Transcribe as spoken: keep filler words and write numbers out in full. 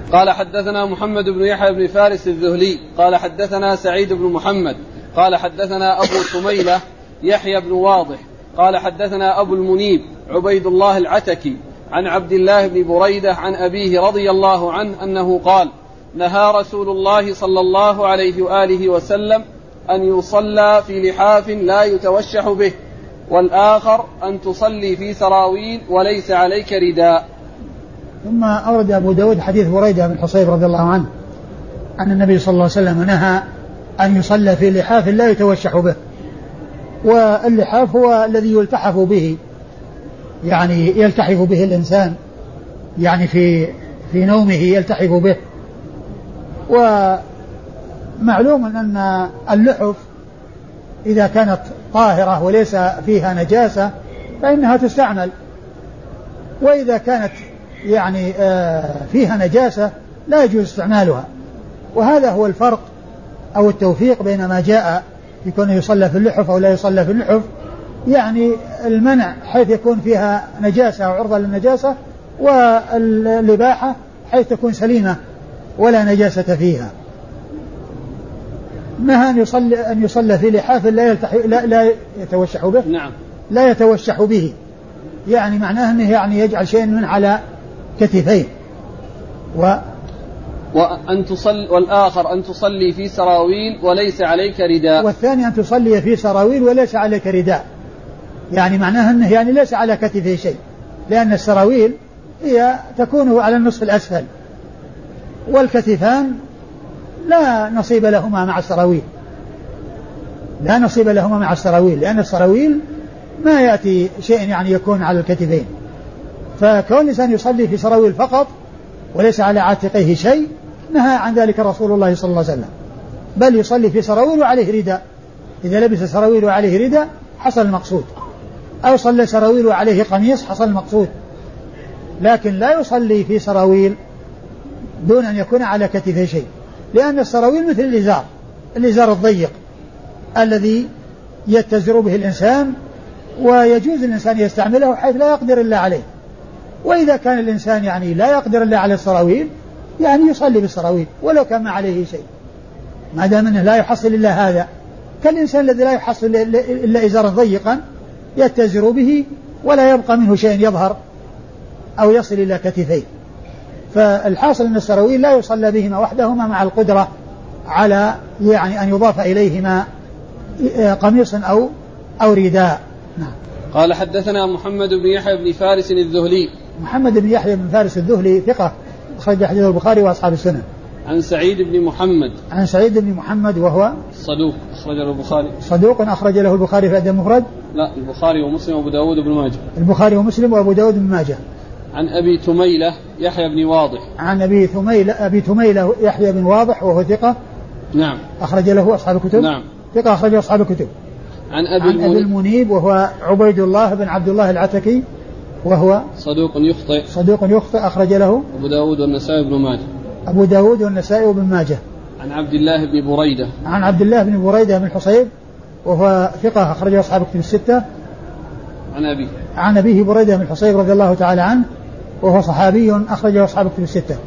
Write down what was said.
قال حدثنا محمد بن يحيى بن فارس الذهلي قال حدثنا سعيد بن محمد قال حدثنا أبو سميلة يحيى بن واضح قال حدثنا أبو المنيب عبيد الله العتكي عن عبد الله بن بريدة عن أبيه رضي الله عنه أنه قال نهى رسول الله صلى الله عليه وآله وسلم أن يصلى في لحاف لا يتوشح به، والآخر أن تصلي في سراويل وليس عليك رداء. ثم أورد أبو داود حديث بريدة بن حصيب رضي الله عنه أن النبي صلى الله عليه وسلم نهى أن يصلى في لحاف لا يتوشح به، واللحاف هو الذي يلتحف به، يعني يلتحف به الإنسان يعني في في نومه يلتحف به. ومعلوم أن اللحف إذا كانت طاهرة وليس فيها نجاسة فإنها تستعمل، وإذا كانت يعني فيها نجاسة لا يجوز استعمالها. وهذا هو الفرق أو التوفيق بين ما جاء يكون يصلى في اللحف أو لا يصلى في اللحف، يعني المنع حيث يكون فيها نجاسة أو عرضة للنجاسة، والإباحة حيث تكون سليمة ولا نجاسة فيها. نهى أن يصلي أن يصلى في لحاف لا, لا, لا يتوشح به. نعم. لا يتوشح به يعني معناه أنه يعني يجعل شيء من على كتفيه. و وأن تصلي والآخر أن تصلي في سراويل وليس عليك رداء. والثاني أن تصلي في سراويل وليس عليك رداء، يعني معناه أنه يعني ليس على كتفه شيء، لأن السراويل هي تكون على النصف الأسفل، والكتفان لا نصيب لهما مع السراويل، لا نصيب لهما مع السراويل، لأن السراويل ما يأتي شيء يعني يكون على الكتفين. فكون الإنسان يصلي في سراويل فقط وليس على عاتقيه شيء نهى عن ذلك رسول الله صلى الله عليه وسلم، بل يصلي في سراويل وعليه رداء. إذا لبس سراويل وعليه رداء حصل المقصود، أو صلى سراويل وعليه قميص حصل المقصود، لكن لا يصلي في سراويل دون أن يكون على كتفه شيء، لأن السراويل مثل الإزار، الإزار الضيق الذي يتزر به الإنسان ويجوز الإنسان يستعمله حيث لا يقدر إلا عليه. وإذا كان الإنسان يعني لا يقدر إلا على السراويل يعني يصلي بالسراويل ولو كان ما عليه شيء، ما دام أنه لا يحصل إلا هذا، كالإنسان الذي لا يحصل إلا إزارا ضيقا يتزر به ولا يبقى منه شيء يظهر أو يصل إلى كتفيه. فالحاصل أن السراويل لا يصلى بهما وحدهما مع القدرة على يعني أن يضاف إليهما قميص أو أو رداء. نعم. قال حدثنا محمد بن يحيى بن فارس الذهلي. محمد بن يحيى بن فارس الذهلي ثقة أخرج حديثه البخاري وأصحاب السنن. عن سعيد بن محمد. عن سعيد بن محمد وهو صدوق أخرج له البخاري. صدوق أخرج له البخاري في الأدب المفرد. لا البخاري ومسلم وأبو داود بن ماجه. البخاري ومسلم وأبو داود بن ماجه. عن أبي تميلة يحيى بن واضح. عن أبي تميلة أبي تميلة يحيى بن واضح وهو ثقة. نعم. أخرج له أصحاب الكتب. نعم. ثقة أخرج له أصحاب الكتب. عن أبي, عن أبي المنيب وهو عبيد الله بن عبد الله العتكي وهو صدوق يخطئ. صدوق يخطئ أخرج له أبو داود والنسائي بن ماجه. أبو داود والنسائي وابن ماجه. عن عبد الله بن بريدة. عن عبد الله بن بريدة بن حصيب وهو ثقة أخرج له أصحاب الكتب الستة. عن أبي. عن أبيه بريدة بن حصيب رضي الله تعالى عنه وهو صحابي أخرج له أصحاب الكتب الستة.